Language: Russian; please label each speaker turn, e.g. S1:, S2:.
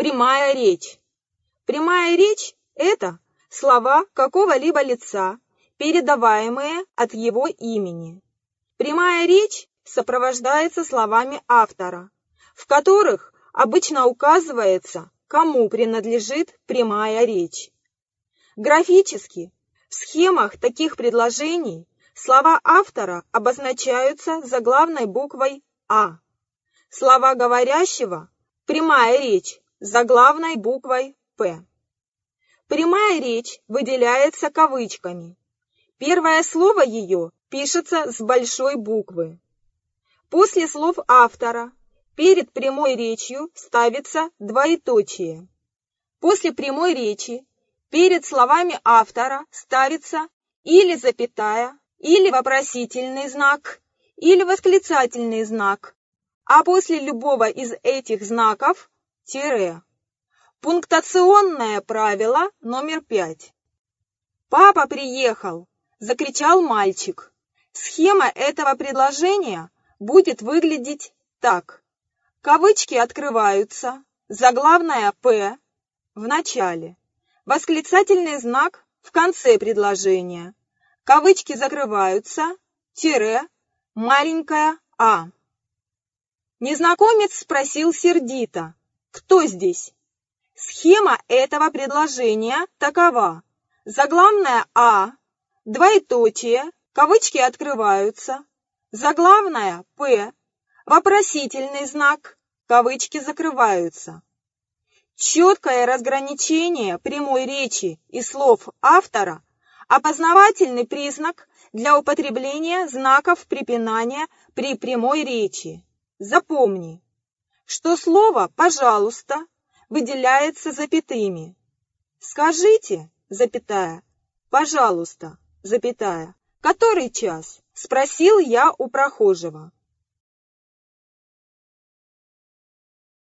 S1: Прямая речь. Прямая речь – это слова какого-либо лица, передаваемые от его имени. Прямая речь сопровождается словами автора, в которых обычно указывается, кому принадлежит прямая речь. Графически, в схемах таких предложений слова автора обозначаются заглавной буквой «А». Слова говорящего – прямая речь заглавной буквой «П». Прямая речь выделяется кавычками. Первое слово ее пишется с большой буквы. После слов автора перед прямой речью ставится двоеточие. После прямой речи перед словами автора ставится или запятая, или вопросительный знак, или восклицательный знак, а после любого из этих знаков – тире. Пунктуационное правило номер 5. «Папа приехал!» – закричал мальчик. Схема этого предложения будет выглядеть так. Кавычки открываются, заглавная «П» в начале, восклицательный знак в конце предложения, кавычки закрываются, тире, маленькая «а». Незнакомец спросил сердито: «Кто здесь?» Схема этого предложения такова. Заглавная «А», двоеточие, кавычки открываются, заглавная «П», вопросительный знак, кавычки закрываются. Четкое разграничение прямой речи и слов автора – опознавательный признак для употребления знаков препинания при прямой речи. Запомни, что слово «пожалуйста» выделяется запятыми. «Скажите, запятая, пожалуйста, запятая, который час?» – спросил я у прохожего.